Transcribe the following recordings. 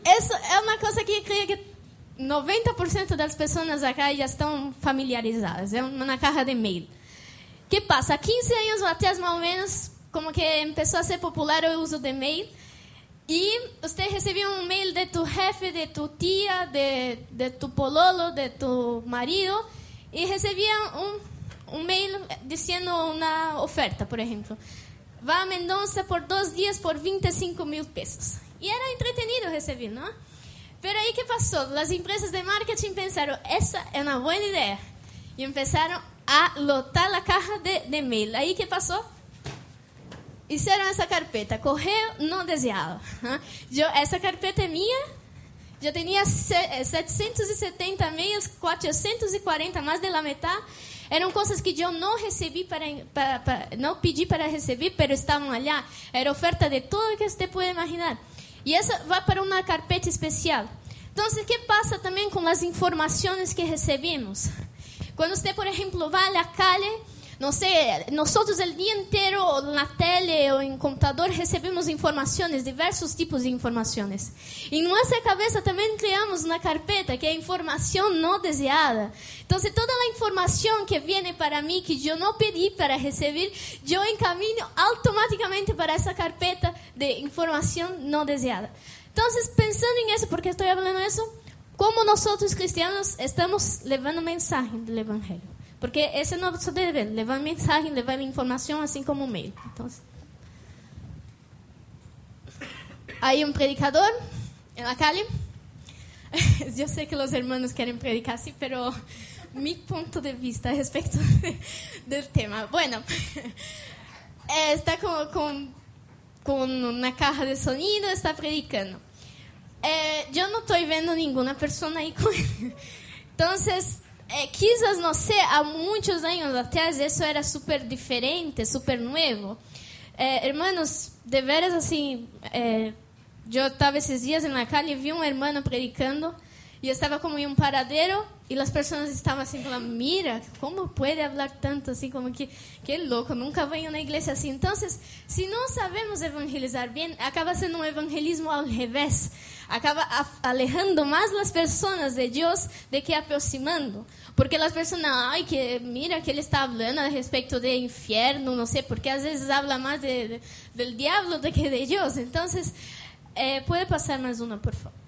Isso é uma coisa que eu creio que 90% das pessoas acá já estão familiarizadas. É uma caja de e-mail. O que passa? Há 15 anos atrás, mais ou menos, como que começou a ser popular o uso de e-mail. E você recebia um e-mail de tu jefe, de tu tia, de tu pololo, de tu marido. E recebia um e-mail dizendo uma oferta, por exemplo. Vá a Mendonça por 2 dias por 25,000 pesos. E era entretenido receber, não? Pero aí, o que passou? As empresas de marketing pensaram, essa é uma boa ideia. E começaram a lotar a caixa de e-mail. Aí, o que passou? Fizeram essa carpeta, correio não desejado. Essa carpeta é minha. Eu tinha 770 e-mails, 440, mais de la metade. Eram coisas que eu não recebi, não pedi para receber, mas estavam lá. Era oferta de tudo que você pode imaginar. E essa vai para uma carpeta especial. Então, o que passa também com as informações que recebemos? Quando você, por exemplo, vai à calle, não sei, nós o dia inteiro na tele ou em computador recebemos informações, diversos tipos de informações. E em nossa cabeça também criamos uma carpeta que é informação não desejada. Então, toda a informação que vem para mim, que eu não pedi para receber, eu encaminho automaticamente para essa carpeta de informação não desejada. Então, pensando em isso, porque estou falando isso, como nós cristianos estamos levando mensagem do Evangelho. Porque esse é o nosso dever, levar mensagem, levar informação, assim como o mail. Então, aí um predicador, na calle. Eu sei que os irmãos querem predicar assim, mas meu ponto de vista a respeito do tema. Bueno, está com uma caixa de sonido, está predicando. Eu não estou vendo nenhuma pessoa aí com ele. Então, quizás, não sei, há muitos anos atrás, isso era super diferente, super novo. Hermanos, de veras, assim, eu estava esses dias na calle e vi um irmão predicando e estava como em um paradeiro e as pessoas estavam assim, falando, mira, como pode falar tanto, assim, como que louco, nunca venho na igreja assim. Então, se não sabemos evangelizar bem, acaba sendo um evangelismo ao revés. Acaba alejando mais as pessoas de Deus do que aproximando. Porque as pessoas, ai, que mira que ele está falando a respeito do inferno, não sei, porque às vezes habla mais do diabo do que de Deus. Então, pode passar mais uma, por favor.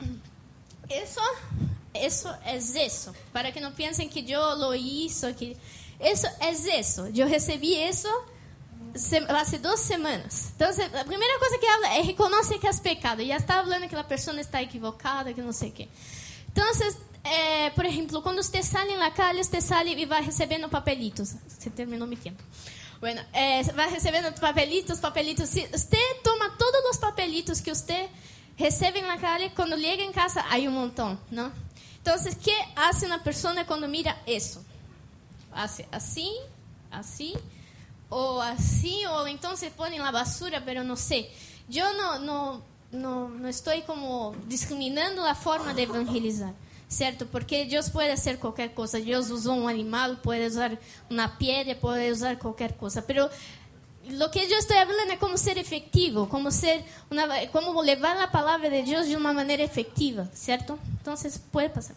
Isso é isso. Para que não pensem que eu lo hizo, que isso é isso. Eu recebi isso há 2 semanas. Então, a primeira coisa que habla é reconhecer que é pecado. Já está falando que aquela pessoa está equivocada, que não sei o quê. Então, por exemplo, quando você sai na calle, você sai e vai recebendo papelitos. Você terminou meu tempo. Bueno, vai recebendo papelitos. Você toma todos os papelitos que você recebe na calle, quando chega em casa, há um montão, não? Então, o que faz uma pessoa quando mira isso? Faz assim, assim, ou então se põe na basura, mas não sei. Eu não estou como discriminando a forma de evangelizar, certo? Porque Deus pode ser qualquer coisa. Deus usou um animal, pode usar uma pedra, pode usar qualquer coisa. Pero o que eu estou falando é como ser efetivo, como levar a palavra de Deus de uma maneira efetiva, certo? Então, pode passar.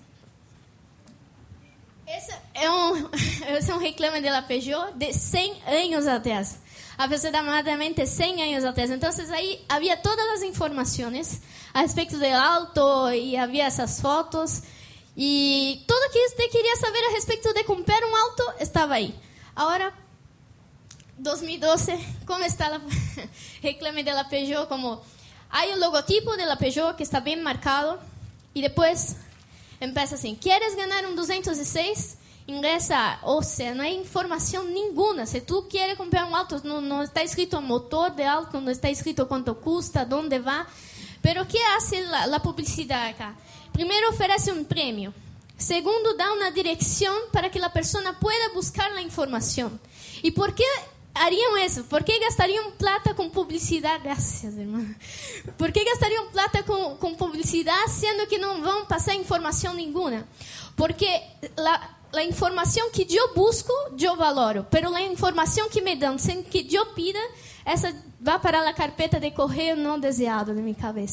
Esse é um reclame da Peugeot de 100 anos atrás. Aproximadamente 100 anos atrás. Então, aí havia todas as informações a respeito do auto e havia essas fotos. E tudo que você queria saber a respeito de comprar um auto estava aí. Agora, 2012, como está o reclame da Peugeot? Como há o logotipo da Peugeot que está bem marcado e depois começa assim: queres ganhar um 206? Ingressa, ou seja, não há informação nenhuma. Se tu queres comprar um auto, não está escrito o motor do auto, não está escrito quanto custa, onde vai. Pero o que faz a publicidade acá? Primeiro, oferece um prêmio. Segundo, dá uma direção para que a pessoa pueda buscar a informação. E por que hariam isso? ¿Por que gastariam plata com publicidade? Graças, irmã. ¿Por que gastariam plata com publicidade, sendo que não vão passar informação nenhuma? Porque a informação que eu busco, eu valoro. Pero a informação que me dão, sem que eu pida, essa vai para a carpeta de correio não desejado na minha cabeça.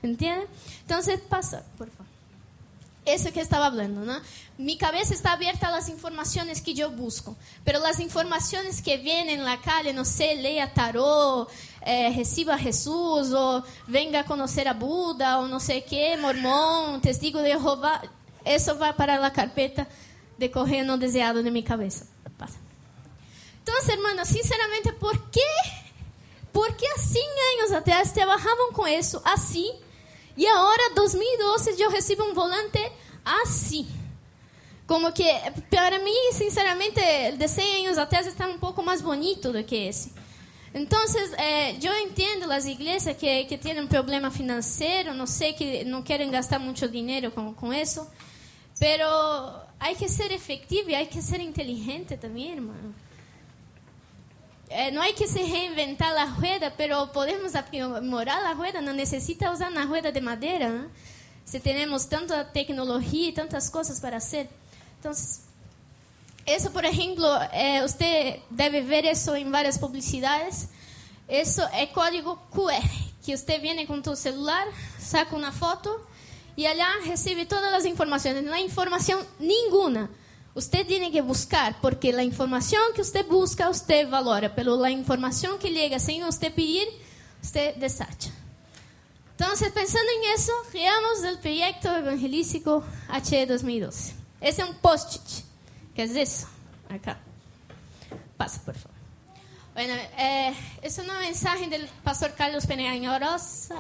¿Entienden? Entonces pasa, por favor. Eso que estaba hablando, ¿no? Mi cabeza está abierta a las informaciones que yo busco, pero las informaciones que vienen en la calle, no sé, lea tarot, reciba a Jesús, o venga a conocer a Buda, o no sé qué, mormón, testigo de Jehová, eso va para la carpeta de correo no deseado de mi cabeza. Pasa. Entonces, hermanos, sinceramente, ¿por qué há 100 anos atrás trabajaban con eso así? Y ahora, 2012, yo recibo un volante así. Como que, para mí, sinceramente, el de 100 años atrás está un poco más bonito do que ese. Entonces, yo entiendo las iglesias que tienen problema financiero, no sé, que no quieren gastar mucho dinero con eso, pero hay que ser efectivo y hay que ser inteligente también, hermano. No hay que se reinventar la rueda, pero podemos aprimorar la rueda, no necesita usar una rueda de madera, ¿no? Si tenemos tanta tecnología y tantas cosas para hacer. Entonces, eso, por ejemplo, usted debe ver eso en varias publicidades. Eso es código QR, que usted viene con tu celular, saca una foto y allá recibe todas las informaciones. No hay información ninguna. Usted tiene que buscar, porque la información que usted busca, usted valora, pero la información que llega sin usted pedir, usted desecha. Entonces, pensando en eso, creamos el proyecto evangelístico HE 2012. Ese es un post-it. ¿Qué es eso? Acá. Pasa, por favor. Bueno, es una mensaje del pastor Carlos Peñarosa.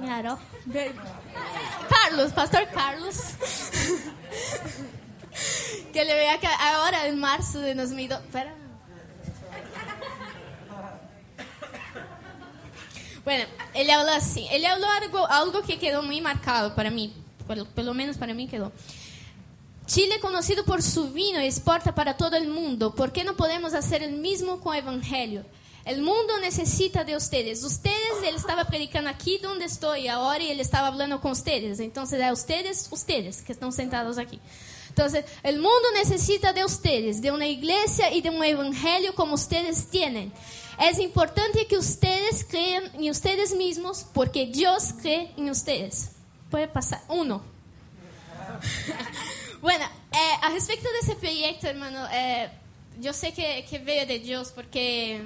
Pastor Carlos. Que le vea que ahora en marzo de 2002. Espera. Bueno, él habló así. Él habló algo que quedó muy marcado para mí. Por lo menos para mí quedó. Chile, conocido por su vino, exporta para todo el mundo. ¿Por qué no podemos hacer el mismo con el Evangelio? El mundo necesita de ustedes. Él estaba predicando aquí donde estoy ahora y él estaba hablando con ustedes. Entonces, a ustedes que están sentados aquí. Entonces, el mundo necesita de ustedes, de una iglesia y de un evangelio como ustedes tienen. Es importante que ustedes crean en ustedes mismos porque Dios cree en ustedes. Puede pasar. 1. Bueno, a respecto de ese proyecto, hermano, yo sé que viene de Dios porque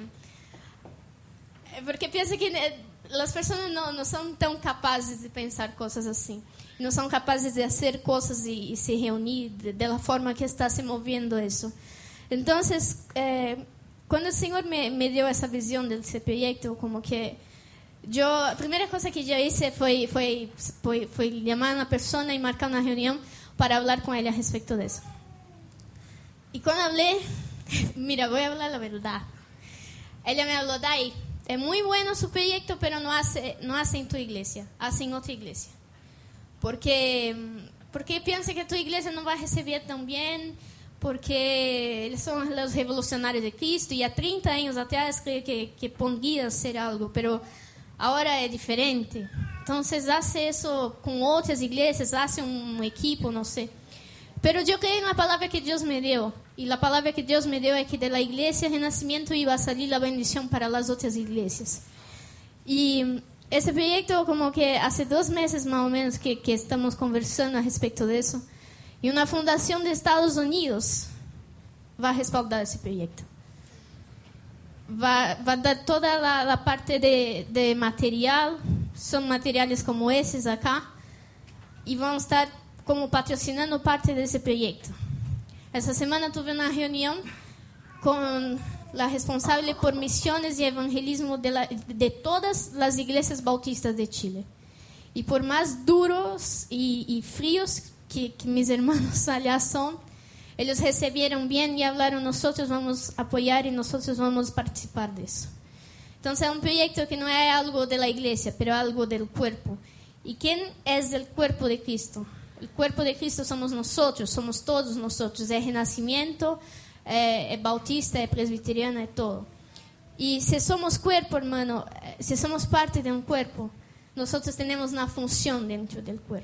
pienso que las personas no son tan capaces de pensar cosas así. No son capaces de hacer cosas y se reunir de la forma que está se moviendo eso. Entonces, cuando el Señor me dio esa visión de ese proyecto, como que la primera cosa que yo hice fue llamar a una persona y marcar una reunión para hablar con ella respecto de eso. Y cuando hablé, mira, voy a hablar la verdad. Ella me habló, Dai, es muy bueno su proyecto, pero no hace en tu iglesia, hace en otra iglesia. Porque piensa que tu iglesia no va a recibir tan bien, porque eles son los revolucionarios de Cristo y a 30 años atrás creo que podía ser algo, pero ahora es diferente. Entonces hace eso con otras iglesias, hace un equipo, no sé. Pero yo creo en la palabra que Dios me dio, y la palabra que Dios me dio es que de la iglesia Renacimiento iba a salir la bendición para las otras iglesias. Y ese proyecto, como que hace 2 meses más o menos que estamos conversando a respecto de eso. Y una fundación de Estados Unidos va a respaldar ese proyecto. Va a dar toda la parte de material, son materiales como esses acá, y van a estar como patrocinando parte de ese proyecto. Esta semana tuve una reunión con la responsable por misiones y evangelismo de todas las iglesias bautistas de Chile. Y por más duros y fríos que mis hermanos allá son, ellos recibieron bien y hablaron, nosotros vamos a apoyar y nosotros vamos a participar de eso. Entonces es un proyecto que no es algo de la iglesia, pero algo del cuerpo. ¿Y quién es el cuerpo de Cristo? El cuerpo de Cristo somos nosotros, somos todos nosotros. Es Renacimiento, es bautista, es presbiteriano, es todo. Y si somos cuerpo, hermano, si somos parte de un cuerpo, nosotros tenemos una función dentro del cuerpo.